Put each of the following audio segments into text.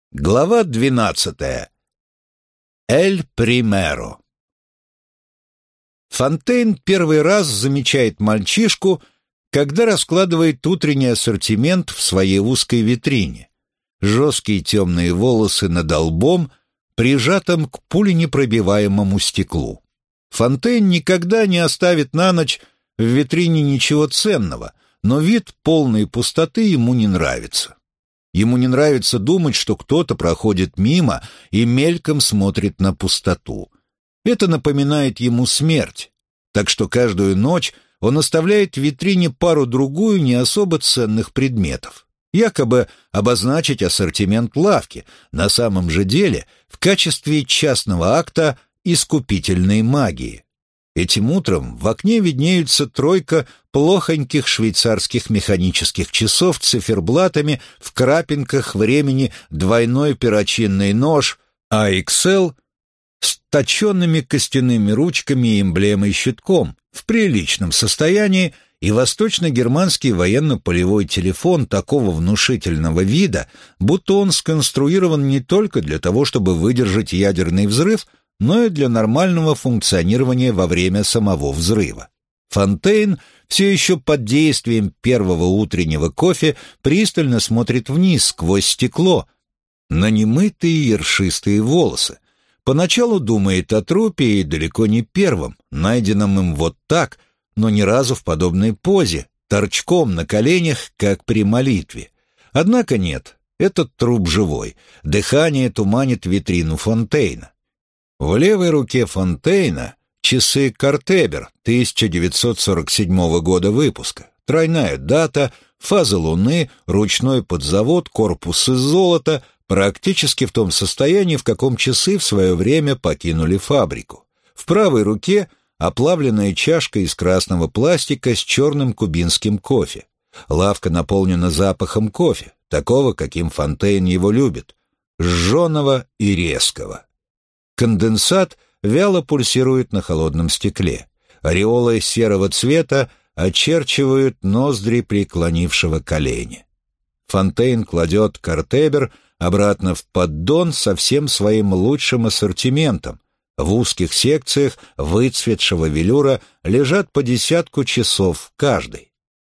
Глава 12. Эль Примеро. Фонтейн первый раз замечает мальчишку, когда раскладывает утренний ассортимент в своей узкой витрине. Жесткие темные волосы над лбом, прижатым к пуленепробиваемому стеклу. Фонтейн никогда не оставит на ночь в витрине ничего ценного, но вид полной пустоты ему не нравится. Ему не нравится думать, что кто-то проходит мимо и мельком смотрит на пустоту. Это напоминает ему смерть, так что каждую ночь он оставляет в витрине пару-другую не особо ценных предметов. Якобы обозначить ассортимент лавки, на самом же деле в качестве частного акта искупительной магии. Этим утром в окне виднеются тройка плохоньких швейцарских механических часов с циферблатами в крапинках времени, двойной перочинный нож AXL с точенными костяными ручками и эмблемой-щитком в приличном состоянии и восточно-германский военно-полевой телефон такого внушительного вида, будто он сконструирован не только для того, чтобы выдержать ядерный взрыв, но и для нормального функционирования во время самого взрыва. Фонтейн все еще под действием первого утреннего кофе пристально смотрит вниз сквозь стекло на немытые ершистые волосы. Поначалу думает о трупе и далеко не первом, найденном им вот так, но ни разу в подобной позе, торчком на коленях, как при молитве. Однако нет, этот труп живой, дыхание туманит витрину Фонтейна. В левой руке Фонтейна часы Картебер 1947 года выпуска, тройная дата, фаза Луны, ручной подзавод, корпус из золота, практически в том состоянии, в каком часы в свое время покинули фабрику. В правой руке оплавленная чашка из красного пластика с черным кубинским кофе. Лавка наполнена запахом кофе, такого, каким Фонтейн его любит, жженого и резкого. Конденсат вяло пульсирует на холодном стекле. Ореолы серого цвета очерчивают ноздри преклонившего колени. Фонтейн кладет Картебер обратно в поддон со всем своим лучшим ассортиментом. В узких секциях выцветшего велюра лежат по десятку часов каждый.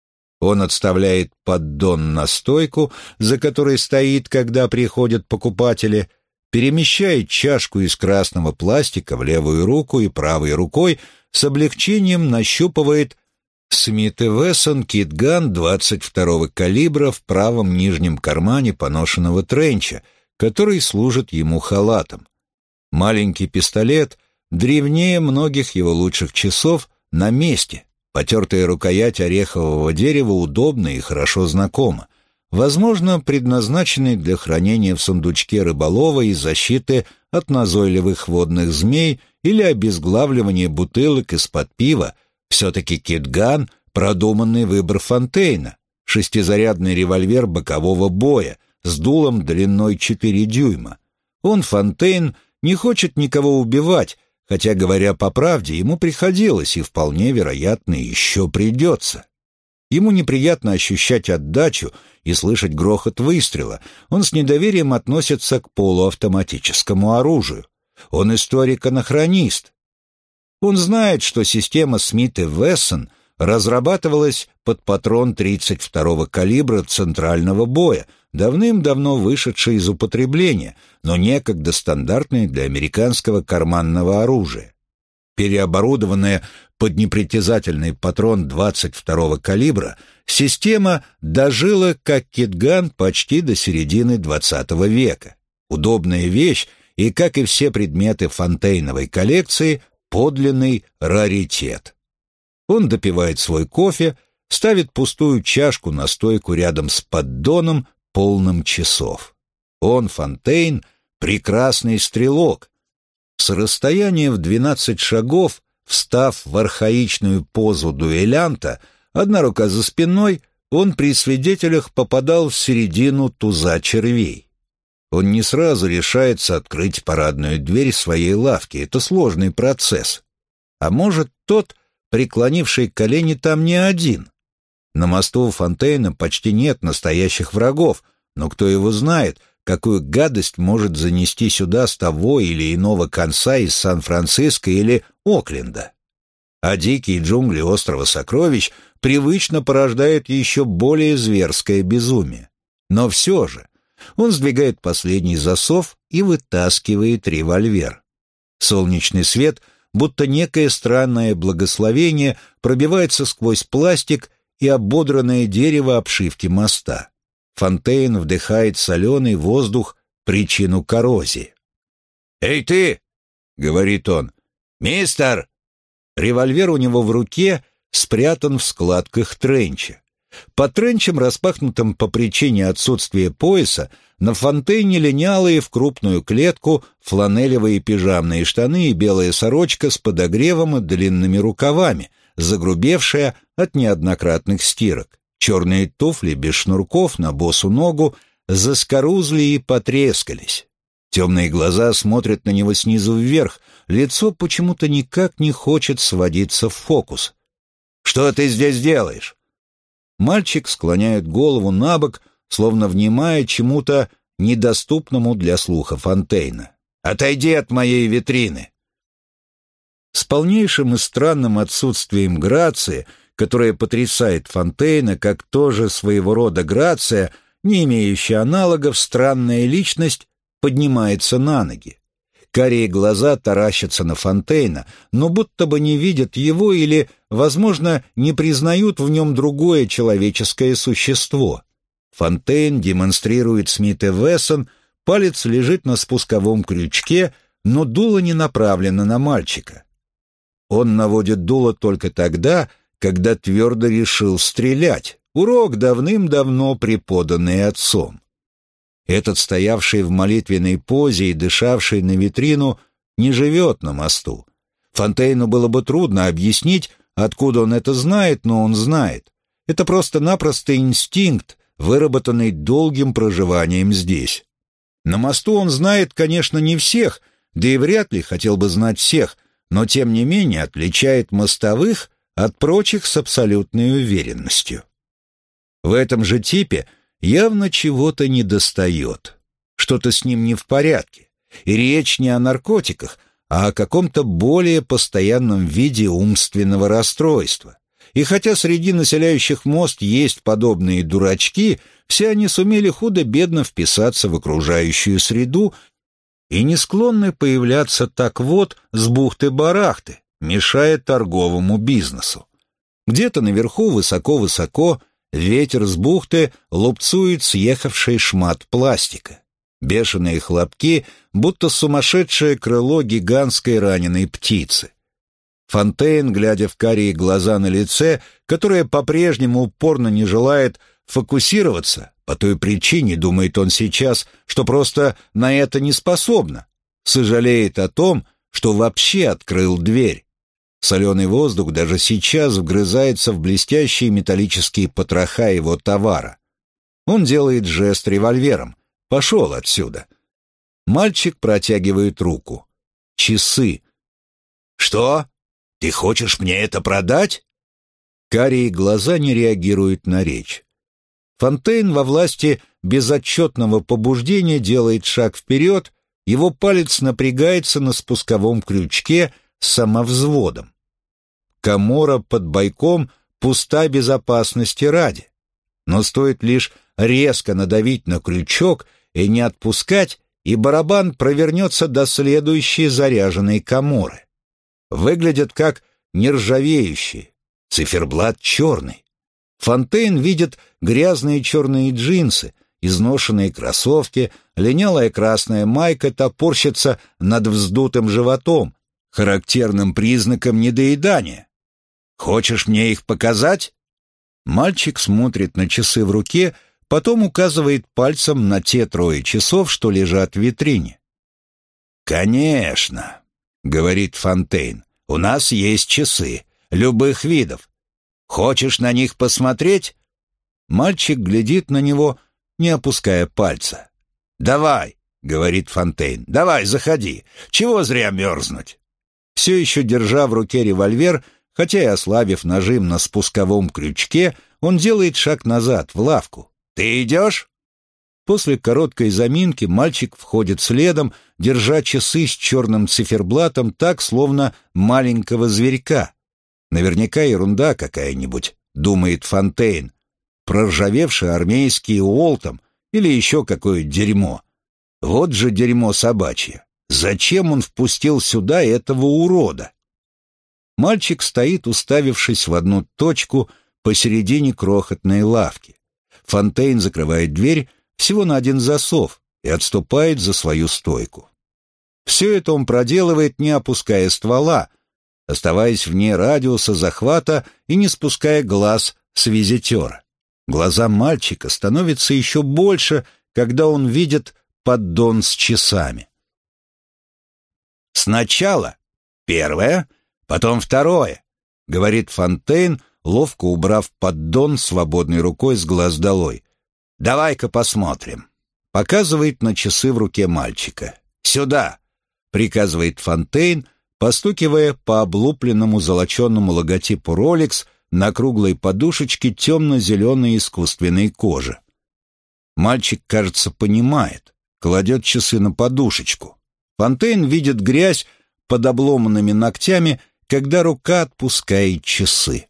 Он отставляет поддон на стойку, за которой стоит, когда приходят покупатели, перемещает чашку из красного пластика в левую руку и правой рукой с облегчением нащупывает Смит & Вессон Кит-Ган 22-го калибра в правом нижнем кармане поношенного тренча, который служит ему халатом. Маленький пистолет, древнее многих его лучших часов, на месте. Потертая рукоять орехового дерева удобна и хорошо знакома. Возможно, предназначенный для хранения в сундучке рыболова и защиты от назойливых водных змей или обезглавливания бутылок из-под пива, все-таки Кит-Ган — продуманный выбор Фонтейна, шестизарядный револьвер бокового боя с дулом длиной 4 дюйма. Он, Фонтейн, не хочет никого убивать, хотя, говоря по правде, ему приходилось и, вполне вероятно, еще придется. Ему неприятно ощущать отдачу и слышать грохот выстрела. Он с недоверием относится к полуавтоматическому оружию. Он историк-анахронист. Он знает, что система Смит & Вессон разрабатывалась под патрон 32-го калибра центрального боя, давным-давно вышедший из употребления, но некогда стандартная для американского карманного оружия. Переоборудованная под непритязательный патрон 22-го калибра, система дожила, как Кит-Ган, почти до середины XX века. Удобная вещь и, как и все предметы Фонтейновой коллекции, подлинный раритет. Он допивает свой кофе, ставит пустую чашку на стойку рядом с поддоном, полным часов. Он, Фонтейн, прекрасный стрелок. С расстояния в 12 шагов, встав в архаичную позу дуэлянта, одна рука за спиной, он при свидетелях попадал в середину туза червей. Он не сразу решается открыть парадную дверь своей лавки, это сложный процесс. А может, тот, преклонивший колени, там не один. На мосту у Фонтейна почти нет настоящих врагов, но кто его знает, какую гадость может занести сюда с того или иного конца из Сан-Франциско или Окленда. А дикие джунгли острова Сокровищ привычно порождают еще более зверское безумие. Но все же он сдвигает последний засов и вытаскивает револьвер. Солнечный свет, будто некое странное благословение, пробивается сквозь пластик и ободранное дерево обшивки моста. Фонтейн вдыхает соленый воздух, причину коррозии. «Эй ты!» — говорит он. «Мистер!» Револьвер у него в руке спрятан в складках тренча. Под тренчем, распахнутым по причине отсутствия пояса, на Фонтейне линялые в крупную клетку фланелевые пижамные штаны и белая сорочка с подогревом и длинными рукавами, загрубевшая от неоднократных стирок. Черные туфли без шнурков на босу ногу заскорузли и потрескались. Темные глаза смотрят на него снизу вверх, лицо почему-то никак не хочет сводиться в фокус. «Что ты здесь делаешь?» Мальчик склоняет голову на бок, словно внимая чему-то недоступному для слуха Фонтейна. «Отойди от моей витрины!» С полнейшим и странным отсутствием грации, которая потрясает Фонтейна, как тоже своего рода грация, не имеющая аналогов, странная личность поднимается на ноги. Карие глаза таращатся на Фонтейна, но будто бы не видят его или, возможно, не признают в нем другое человеческое существо. Фонтейн демонстрирует Смит & Вессон, палец лежит на спусковом крючке, но дуло не направлено на мальчика. Он наводит дуло только тогда, когда твердо решил стрелять, урок давным-давно преподанный отцом. Этот, стоявший в молитвенной позе и дышавший на витрину, не живет на мосту. Фонтейну было бы трудно объяснить, откуда он это знает, но он знает. Это просто-напросто инстинкт, выработанный долгим проживанием здесь. На мосту он знает, конечно, не всех, да и вряд ли хотел бы знать всех, но тем не менее отличает мостовых от прочих с абсолютной уверенностью. В этом же типе явно чего-то недостает. Что-то с ним не в порядке. И речь не о наркотиках, а о каком-то более постоянном виде умственного расстройства. И хотя среди населяющих мост есть подобные дурачки, все они сумели худо-бедно вписаться в окружающую среду и не склонны появляться так вот с бухты-барахты, мешая торговому бизнесу. Где-то наверху, высоко-высоко, ветер с бухты лупцует съехавший шмат пластика. Бешеные хлопки, будто сумасшедшее крыло гигантской раненой птицы. Фонтейн, глядя в карие глаза на лице, которое по-прежнему упорно не желает фокусироваться, по той причине, думает он сейчас, что просто на это не способно, сожалеет о том, что вообще открыл дверь. Соленый воздух даже сейчас вгрызается в блестящие металлические потроха его товара. Он делает жест револьвером. «Пошел отсюда». Мальчик протягивает руку. Часы. «Что? Ты хочешь мне это продать?» Карие глаза не реагируют на речь. Фонтейн во власти безотчетного побуждения делает шаг вперед, его палец напрягается на спусковом крючке с самовзводом. Камора под бойком пуста безопасности ради. Но стоит лишь резко надавить на крючок и не отпускать, и барабан провернется до следующей заряженной каморы. Выглядят как нержавеющие, циферблат черный. Фонтейн видит грязные черные джинсы, изношенные кроссовки, линялая красная майка топорщится над вздутым животом, характерным признаком недоедания. «Хочешь мне их показать?» Мальчик смотрит на часы в руке, потом указывает пальцем на те 3 часов, что лежат в витрине. «Конечно», — говорит Фонтейн, — «у нас есть часы, любых видов. Хочешь на них посмотреть?» Мальчик глядит на него, не опуская пальца. «Давай», — говорит Фонтейн, — «давай, заходи. Чего зря мерзнуть?» Все еще держа в руке револьвер, хотя и ослабив нажим на спусковом крючке, он делает шаг назад, в лавку. «Ты идешь?» После короткой заминки мальчик входит следом, держа часы с черным циферблатом так, словно маленького зверька. Наверняка ерунда какая-нибудь, думает Фонтейн. Проржавевший армейский Уолтом или еще какое дерьмо. Вот же дерьмо собачье. Зачем он впустил сюда этого урода? Мальчик стоит, уставившись в одну точку посередине крохотной лавки. Фонтейн закрывает дверь всего на один засов и отступает за свою стойку. Все это он проделывает, не опуская ствола, оставаясь вне радиуса захвата и не спуская глаз с визитера. Глаза мальчика становятся еще больше, когда он видит поддон с часами. «Сначала первое, потом второе», — говорит Фонтейн, ловко убрав поддон свободной рукой с глаз долой. «Давай-ка посмотрим». Показывает на часы в руке мальчика. «Сюда», — приказывает Фонтейн, постукивая по облупленному золоченному логотипу Rolex на круглой подушечке темно-зеленой искусственной кожи. Мальчик, кажется, понимает, кладет часы на подушечку. Фонтейн видит грязь под обломанными ногтями, когда рука отпускает часы.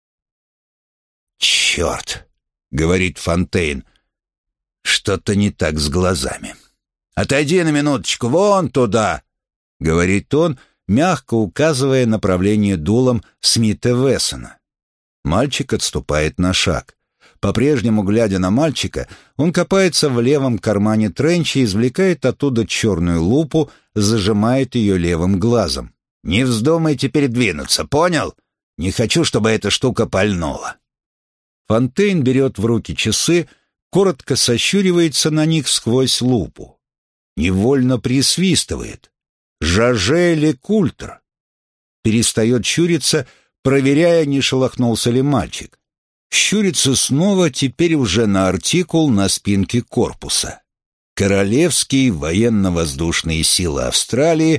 «Черт», — говорит Фонтейн, — «что-то не так с глазами». «Отойди на минуточку, вон туда», — говорит он, мягко указывая направление дулом Смита Вессона. Мальчик отступает на шаг. По-прежнему, глядя на мальчика, он копается в левом кармане тренча и извлекает оттуда черную лупу, зажимает ее левым глазом. «Не вздумайте передвинуться, понял? Не хочу, чтобы эта штука пальнула». Фонтейн берет в руки часы, коротко сощуривается на них сквозь лупу. Невольно присвистывает. «Жаже ле Культр». Перестает щуриться, проверяя, не шелохнулся ли мальчик. Щурится снова, теперь уже на артикул на спинке корпуса. «Королевские военно-воздушные силы Австралии,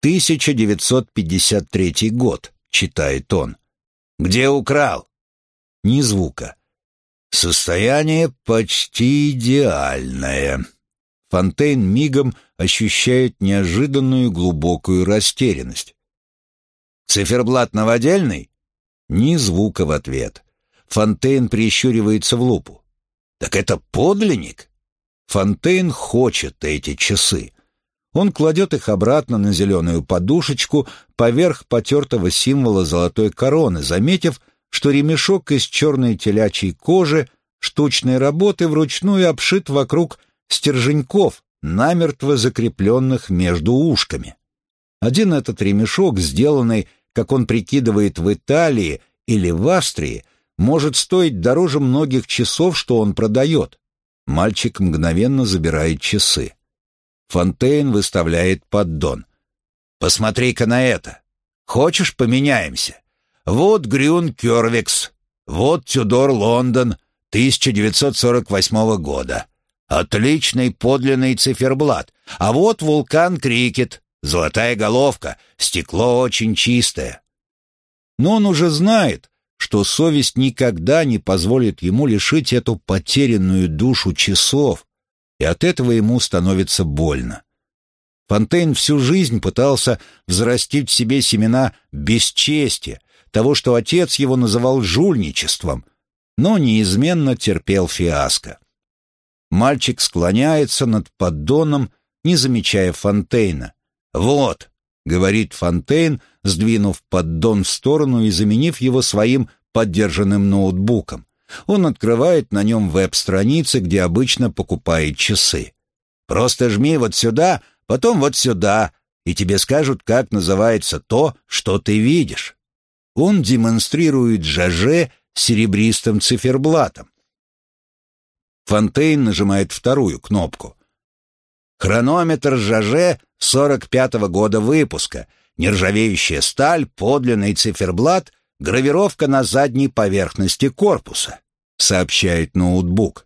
1953 год», читает он. «Где украл?» Ни звука. «Состояние почти идеальное». Фонтейн мигом ощущает неожиданную глубокую растерянность. «Циферблат новодельный?» Ни звука в ответ. Фонтейн прищуривается в лупу. «Так это подлинник?» Фонтейн хочет эти часы. Он кладет их обратно на зеленую подушечку поверх потертого символа золотой короны, заметив, что ремешок из черной телячьей кожи штучной работы вручную обшит вокруг стерженьков, намертво закрепленных между ушками. Один этот ремешок, сделанный, как он прикидывает, в Италии или в Австрии, может стоить дороже многих часов, что он продает. Мальчик мгновенно забирает часы. Фонтейн выставляет поддон. «Посмотри-ка на это. Хочешь, поменяемся? Вот Грюн Кёрвикс, вот Тюдор Лондон 1948 года. Отличный подлинный циферблат. А вот Вулкан Крикет, золотая головка, стекло очень чистое». Но он уже знает, что совесть никогда не позволит ему лишить эту потерянную душу часов, и от этого ему становится больно. Фонтейн всю жизнь пытался взрастить в себе семена бесчестия, того, что отец его называл жульничеством, но неизменно терпел фиаско. Мальчик склоняется над поддоном, не замечая Фонтейна. «Вот», — говорит Фонтейн, сдвинув поддон в сторону и заменив его своим подержанным ноутбуком. Он открывает на нем веб-страницы, где обычно покупает часы. «Просто жми вот сюда, потом вот сюда, и тебе скажут, как называется то, что ты видишь». Он демонстрирует Жаже серебристым циферблатом. Фонтейн нажимает вторую кнопку. «Хронометр Жаже 45-го года выпуска, нержавеющая сталь, подлинный циферблат, гравировка на задней поверхности корпуса», сообщает ноутбук.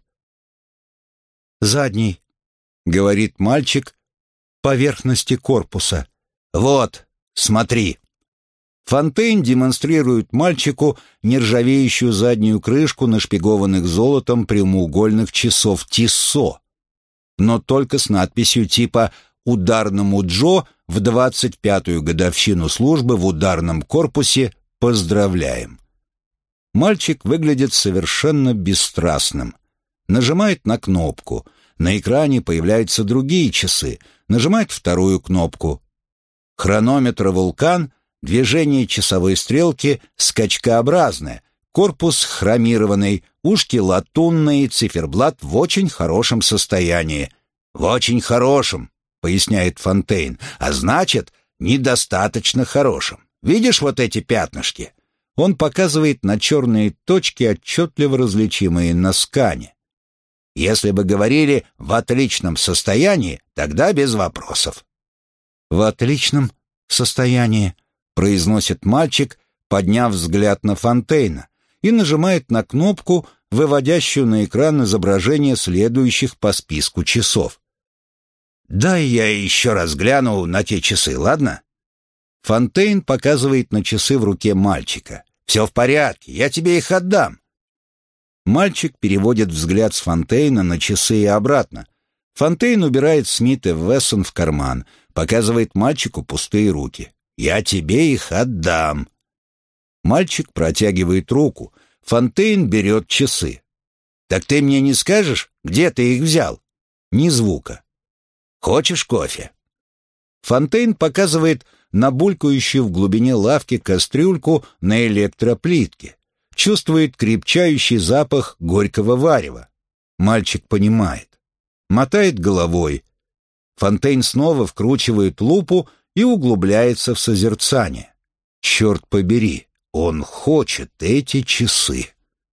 «Задний», — говорит мальчик, — «поверхности корпуса». «Вот, смотри». Фонтейн демонстрирует мальчику нержавеющую заднюю крышку нашпигованных золотом прямоугольных часов Тиссо. но только с надписью типа «Ударному Джо в 25-ю годовщину службы в ударном корпусе поздравляем». Мальчик выглядит совершенно бесстрастным. Нажимает на кнопку. На экране появляются другие часы. Нажимает вторую кнопку. Хронометр «Вулкан», движение часовой стрелки скачкообразное, корпус хромированный, ушки латунные, циферблат в очень хорошем состоянии. «В очень хорошем», — поясняет Фонтейн, «а значит, недостаточно хорошем. Видишь вот эти пятнышки?» Он показывает на черные точки, отчетливо различимые на скане. Если бы говорили «в отличном состоянии», тогда без вопросов. «В отличном состоянии», — произносит мальчик, подняв взгляд на Фонтейна, и нажимает на кнопку, выводящую на экран изображение следующих по списку часов. «Дай я еще раз гляну на те часы, ладно?» Фонтейн показывает на часы в руке мальчика. «Все в порядке, я тебе их отдам». Мальчик переводит взгляд с Фонтейна на часы и обратно. Фонтейн убирает Смит & Вессон в карман, показывает мальчику пустые руки. «Я тебе их отдам». Мальчик протягивает руку. Фонтейн берет часы. «Так ты мне не скажешь, где ты их взял?» Ни звука. «Хочешь кофе?» Фонтейн показывает на булькающую в глубине лавки кастрюльку на электроплитке. Чувствует крепчающий запах горького варева. Мальчик понимает. Мотает головой. Фонтейн снова вкручивает лупу и углубляется в созерцание. Черт побери, он хочет эти часы.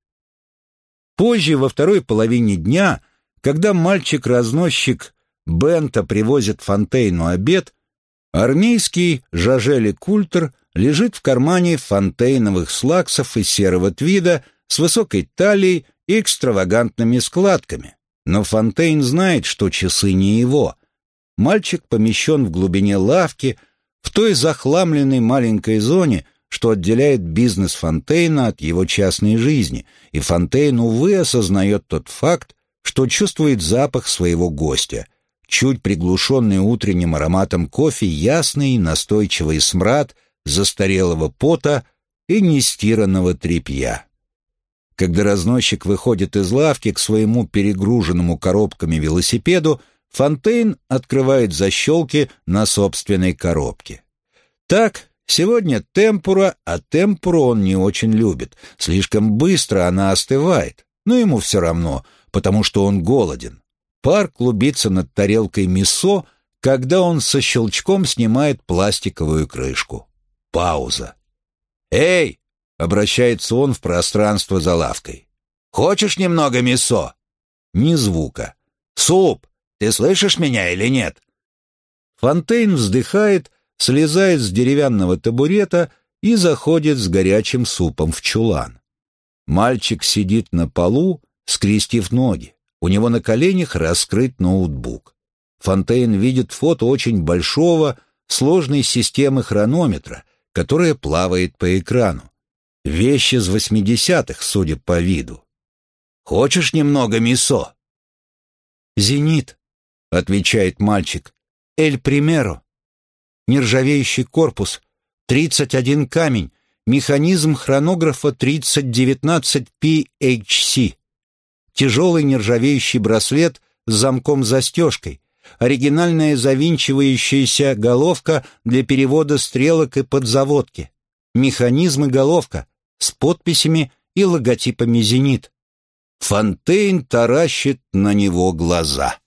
Позже, во второй половине дня, когда мальчик-разносчик Бента привозит Фонтейну обед, армейский Жажели Культер лежит в кармане фонтейновых слаксов из серого твида с высокой талией и экстравагантными складками. Но Фонтейн знает, что часы не его. Мальчик помещен в глубине лавки, в той захламленной маленькой зоне, что отделяет бизнес Фонтейна от его частной жизни, и Фонтейн, увы, осознает тот факт, что чувствует запах своего гостя, чуть приглушенный утренним ароматом кофе, ясный, настойчивый смрад застарелого пота и нестиранного тряпья. Когда разносчик выходит из лавки к своему перегруженному коробками велосипеду, Фонтейн открывает защелки на собственной коробке. Так, сегодня темпура, а темпуру он не очень любит. Слишком быстро она остывает, но ему все равно, потому что он голоден. Пар клубится над тарелкой мисо, когда он со щелчком снимает пластиковую крышку. Пауза. «Эй!» — обращается он в пространство за лавкой. «Хочешь немного мисо?» Ни звука. «Суп! Ты слышишь меня или нет?» Фонтейн вздыхает, слезает с деревянного табурета и заходит с горячим супом в чулан. Мальчик сидит на полу, скрестив ноги. У него на коленях раскрыт ноутбук. Фонтейн видит фото очень большого, сложной системы хронометра, которая плавает по экрану. Вещь из 80-х, судя по виду. «Хочешь немного мисо?» «Зенит», — отвечает мальчик. «Эль Примеро». Нержавеющий корпус, 31 камень, механизм хронографа 3019 PHC. Тяжелый нержавеющий браслет с замком-застежкой, оригинальная завинчивающаяся головка для перевода стрелок и подзаводки, механизм и головка с подписями и логотипами «Зенит». Фонтейн таращит на него глаза.